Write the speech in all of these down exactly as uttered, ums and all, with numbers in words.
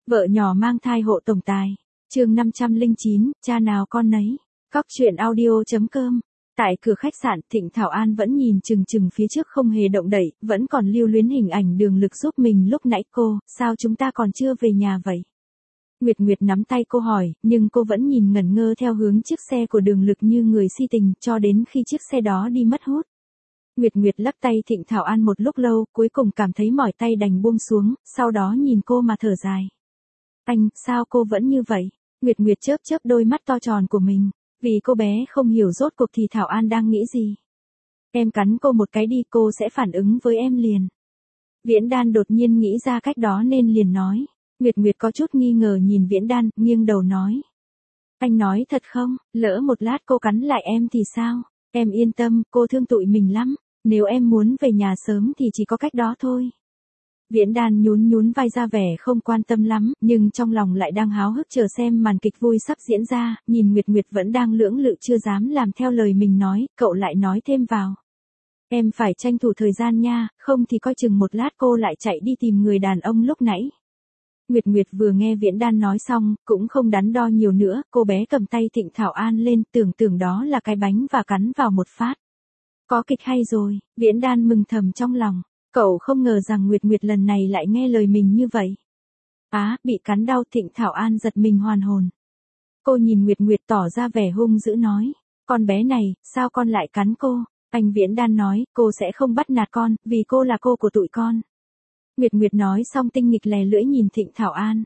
Vợ nhỏ mang thai hộ tổng tài. Chương năm trăm lẻ chín, cha nào con nấy. Cóc truyện audio.com. Tại cửa khách sạn, Thịnh Thảo An vẫn nhìn chừng chừng phía trước không hề động đậy, vẫn còn lưu luyến hình ảnh Đường Lực giúp mình lúc nãy. Cô, sao chúng ta còn chưa về nhà vậy? Nguyệt Nguyệt nắm tay cô hỏi, nhưng cô vẫn nhìn ngẩn ngơ theo hướng chiếc xe của Đường Lực như người si tình, cho đến khi chiếc xe đó đi mất hút. Nguyệt Nguyệt lắc tay Thịnh Thảo An một lúc lâu, cuối cùng cảm thấy mỏi tay đành buông xuống, sau đó nhìn cô mà thở dài. Anh, sao cô vẫn như vậy? Nguyệt Nguyệt chớp chớp đôi mắt to tròn của mình, vì cô bé không hiểu rốt cuộc thì Thảo An đang nghĩ gì. Em cắn cô một cái đi, cô sẽ phản ứng với em liền. Viễn Đan đột nhiên nghĩ ra cách đó nên liền nói. Nguyệt Nguyệt có chút nghi ngờ nhìn Viễn Đan, nghiêng đầu nói. Anh nói thật không, lỡ một lát cô cắn lại em thì sao? Em yên tâm, cô thương tụi mình lắm, nếu em muốn về nhà sớm thì chỉ có cách đó thôi. Viễn Đan nhún nhún vai ra vẻ không quan tâm lắm, nhưng trong lòng lại đang háo hức chờ xem màn kịch vui sắp diễn ra, nhìn Nguyệt Nguyệt vẫn đang lưỡng lự chưa dám làm theo lời mình nói, cậu lại nói thêm vào. Em phải tranh thủ thời gian nha, không thì coi chừng một lát cô lại chạy đi tìm người đàn ông lúc nãy. Nguyệt Nguyệt vừa nghe Viễn Đan nói xong, cũng không đắn đo nhiều nữa, cô bé cầm tay Thịnh Thảo An lên, tưởng tưởng đó là cái bánh và cắn vào một phát. Có kịch hay rồi, Viễn Đan mừng thầm trong lòng. Cậu không ngờ rằng Nguyệt Nguyệt lần này lại nghe lời mình như vậy. Á, à, bị cắn đau. Thịnh Thảo An giật mình hoàn hồn. Cô nhìn Nguyệt Nguyệt tỏ ra vẻ hung dữ nói. Con bé này, sao con lại cắn cô? Anh Viễn Đan nói, cô sẽ không bắt nạt con, vì cô là cô của tụi con. Nguyệt Nguyệt nói xong tinh nghịch lè lưỡi nhìn Thịnh Thảo An.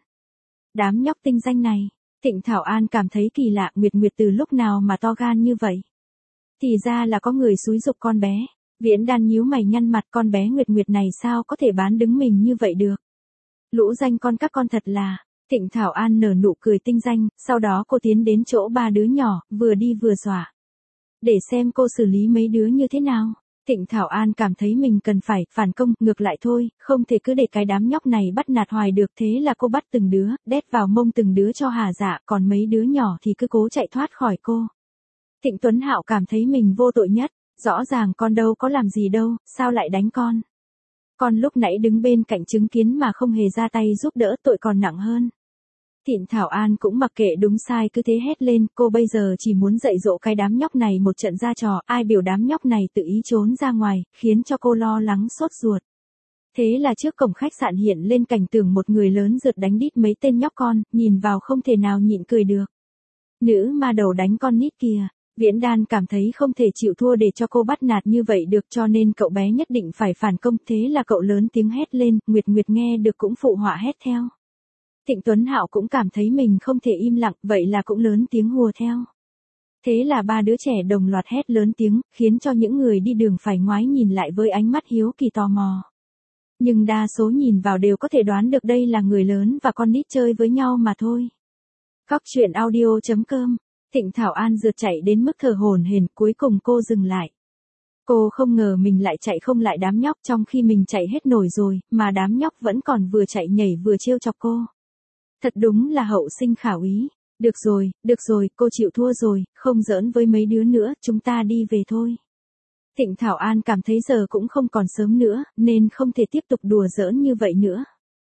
Đám nhóc tinh danh này. Thịnh Thảo An cảm thấy kỳ lạ, Nguyệt Nguyệt từ lúc nào mà to gan như vậy? Thì ra là có người xúi giục con bé. Viễn Đan nhíu mày nhăn mặt, con bé Nguyệt Nguyệt này sao có thể bán đứng mình như vậy được. Lũ danh con các con thật là. Thịnh Thảo An nở nụ cười tinh danh, sau đó cô tiến đến chỗ ba đứa nhỏ, vừa đi vừa dọa. Để xem cô xử lý mấy đứa như thế nào. Thịnh Thảo An cảm thấy mình cần phải phản công, ngược lại thôi, không thể cứ để cái đám nhóc này bắt nạt hoài được, thế là cô bắt từng đứa, đét vào mông từng đứa cho hà dạ, còn mấy đứa nhỏ thì cứ cố chạy thoát khỏi cô. Thịnh Tuấn Hạo cảm thấy mình vô tội nhất. Rõ ràng con đâu có làm gì đâu, sao lại đánh con? Con lúc nãy đứng bên cạnh chứng kiến mà không hề ra tay giúp đỡ, tội còn nặng hơn. Thịnh Thảo An cũng mặc kệ đúng sai cứ thế hét lên, cô bây giờ chỉ muốn dạy dỗ cái đám nhóc này một trận ra trò, ai biểu đám nhóc này tự ý trốn ra ngoài, khiến cho cô lo lắng sốt ruột. Thế là trước cổng khách sạn hiện lên cảnh tượng một người lớn rượt đánh đít mấy tên nhóc con, nhìn vào không thể nào nhịn cười được. Nữ ma đầu đánh con nít kìa. Viễn Đan cảm thấy không thể chịu thua để cho cô bắt nạt như vậy được, cho nên cậu bé nhất định phải phản công, thế là cậu lớn tiếng hét lên, Nguyệt Nguyệt nghe được cũng phụ họa hét theo. Thịnh Tuấn Hạo cũng cảm thấy mình không thể im lặng, vậy là cũng lớn tiếng hùa theo. Thế là ba đứa trẻ đồng loạt hét lớn tiếng, khiến cho những người đi đường phải ngoái nhìn lại với ánh mắt hiếu kỳ tò mò. Nhưng đa số nhìn vào đều có thể đoán được đây là người lớn và con nít chơi với nhau mà thôi. Cóc truyện audio.com. Thịnh Thảo An rượt chạy đến mức thở hổn hển, cuối cùng cô dừng lại. Cô không ngờ mình lại chạy không lại đám nhóc trong khi mình chạy hết nổi rồi, mà đám nhóc vẫn còn vừa chạy nhảy vừa trêu chọc cô. Thật đúng là hậu sinh khả úy. Được rồi, được rồi, cô chịu thua rồi, không giỡn với mấy đứa nữa, chúng ta đi về thôi. Thịnh Thảo An cảm thấy giờ cũng không còn sớm nữa, nên không thể tiếp tục đùa giỡn như vậy nữa.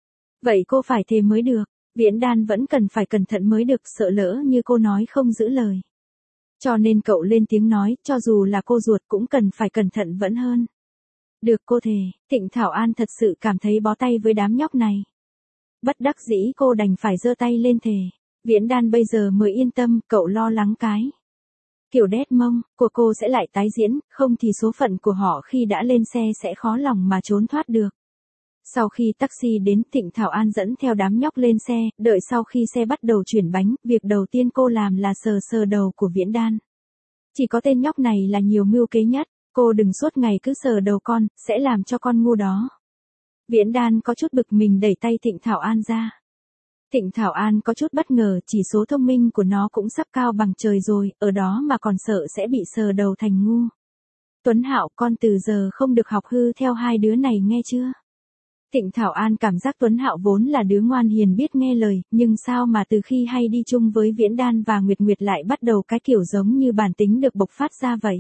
Vậy cô phải thề mới được. Viễn Đan vẫn cần phải cẩn thận mới được, sợ lỡ như cô nói không giữ lời. Cho nên cậu lên tiếng nói, cho dù là cô ruột cũng cần phải cẩn thận vẫn hơn. Được cô thề. Thịnh Thảo An thật sự cảm thấy bó tay với đám nhóc này. Bất đắc dĩ cô đành phải giơ tay lên thề. Viễn Đan bây giờ mới yên tâm, cậu lo lắng cái kiểu đét mông của cô sẽ lại tái diễn, không thì số phận của họ khi đã lên xe sẽ khó lòng mà trốn thoát được. Sau khi taxi đến, Thịnh Thảo An dẫn theo đám nhóc lên xe, đợi sau khi xe bắt đầu chuyển bánh, việc đầu tiên cô làm là sờ sờ đầu của Viễn Đan. Chỉ có tên nhóc này là nhiều mưu kế nhất, cô đừng suốt ngày cứ sờ đầu con, sẽ làm cho con ngu đó. Viễn Đan có chút bực mình đẩy tay Thịnh Thảo An ra. Thịnh Thảo An có chút bất ngờ, chỉ số thông minh của nó cũng sắp cao bằng trời rồi, ở đó mà còn sợ sẽ bị sờ đầu thành ngu. Tuấn Hạo, con từ giờ không được học hư theo hai đứa này nghe chưa? Thịnh Thảo An cảm giác Tuấn Hạo vốn là đứa ngoan hiền biết nghe lời, nhưng sao mà từ khi hay đi chung với Viễn Đan và Nguyệt Nguyệt lại bắt đầu cái kiểu giống như bản tính được bộc phát ra vậy.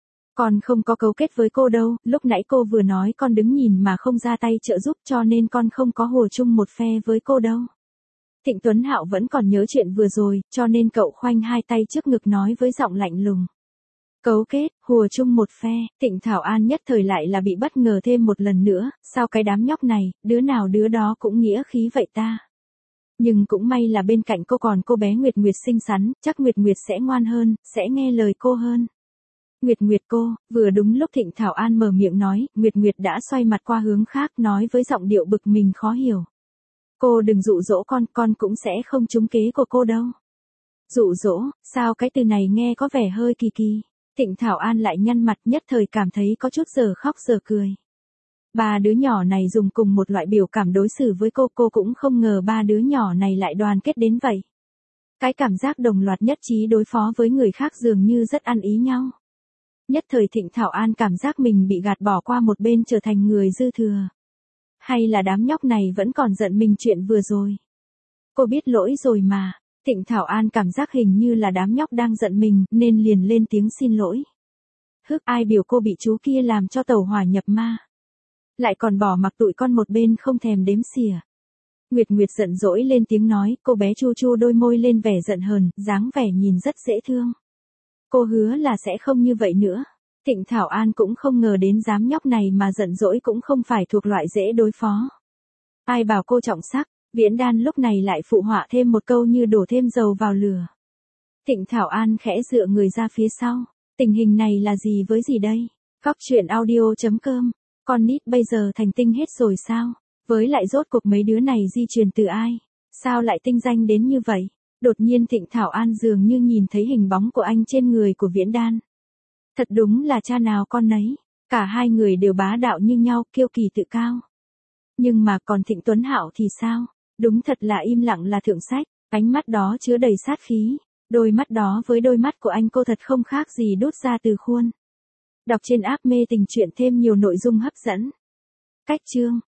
Con không có cấu kết với cô đâu, lúc nãy cô vừa nói con đứng nhìn mà không ra tay trợ giúp, cho nên con không có hùa chung một phe với cô đâu. Thịnh Tuấn Hạo vẫn còn nhớ chuyện vừa rồi, cho nên cậu khoanh hai tay trước ngực nói với giọng lạnh lùng. Cấu kết, hùa chung một phe, Thịnh Thảo An nhất thời lại là bị bất ngờ thêm một lần nữa, sao cái đám nhóc này, đứa nào đứa đó cũng nghĩa khí vậy ta. Nhưng cũng may là bên cạnh cô còn cô bé Nguyệt Nguyệt xinh xắn, chắc Nguyệt Nguyệt sẽ ngoan hơn, sẽ nghe lời cô hơn. Nguyệt Nguyệt cô, vừa đúng lúc Thịnh Thảo An mở miệng nói, Nguyệt Nguyệt đã xoay mặt qua hướng khác nói với giọng điệu bực mình khó hiểu. Cô đừng dụ dỗ con, con cũng sẽ không trúng kế của cô đâu. Dụ dỗ, sao cái từ này nghe có vẻ hơi kỳ kỳ. Thịnh Thảo An lại nhăn mặt nhất thời cảm thấy có chút giờ khóc giờ cười. Ba đứa nhỏ này dùng cùng một loại biểu cảm đối xử với cô, cô cũng không ngờ ba đứa nhỏ này lại đoàn kết đến vậy. Cái cảm giác đồng loạt nhất trí đối phó với người khác dường như rất ăn ý nhau. Nhất thời Thịnh Thảo An cảm giác mình bị gạt bỏ qua một bên trở thành người dư thừa. Hay là đám nhóc này vẫn còn giận mình chuyện vừa rồi. Cô biết lỗi rồi mà. Thịnh Thảo An cảm giác hình như là đám nhóc đang giận mình nên liền lên tiếng xin lỗi. Hức, ai biểu cô bị chú kia làm cho tẩu hỏa nhập ma. Lại còn bỏ mặc tụi con một bên không thèm đếm xỉa. Nguyệt Nguyệt giận dỗi lên tiếng nói, cô bé chu chu đôi môi lên vẻ giận hờn, dáng vẻ nhìn rất dễ thương. Cô hứa là sẽ không như vậy nữa. Thịnh Thảo An cũng không ngờ đến đám nhóc này mà giận dỗi cũng không phải thuộc loại dễ đối phó. Ai bảo cô trọng sắc, Viễn Đan lúc này lại phụ họa thêm một câu như đổ thêm dầu vào lửa. Thịnh Thảo An khẽ dựa người ra phía sau. Tình hình này là gì với gì đây? Cóc truyện audio chấm com. Con nít bây giờ thành tinh hết rồi sao? Với lại rốt cuộc mấy đứa này di truyền từ ai? Sao lại tinh danh đến như vậy? Đột nhiên Thịnh Thảo An dường như nhìn thấy hình bóng của anh trên người của Viễn Đan. Thật đúng là cha nào con nấy. Cả hai người đều bá đạo như nhau, kiêu kỳ tự cao. Nhưng mà còn Thịnh Tuấn Hạo thì sao? Đúng thật là im lặng là thượng sách. Ánh mắt đó chứa đầy sát khí. Đôi mắt đó với đôi mắt của anh cô thật không khác gì đút ra từ khuôn. Đọc trên app mê tình truyện thêm nhiều nội dung hấp dẫn. Cách chương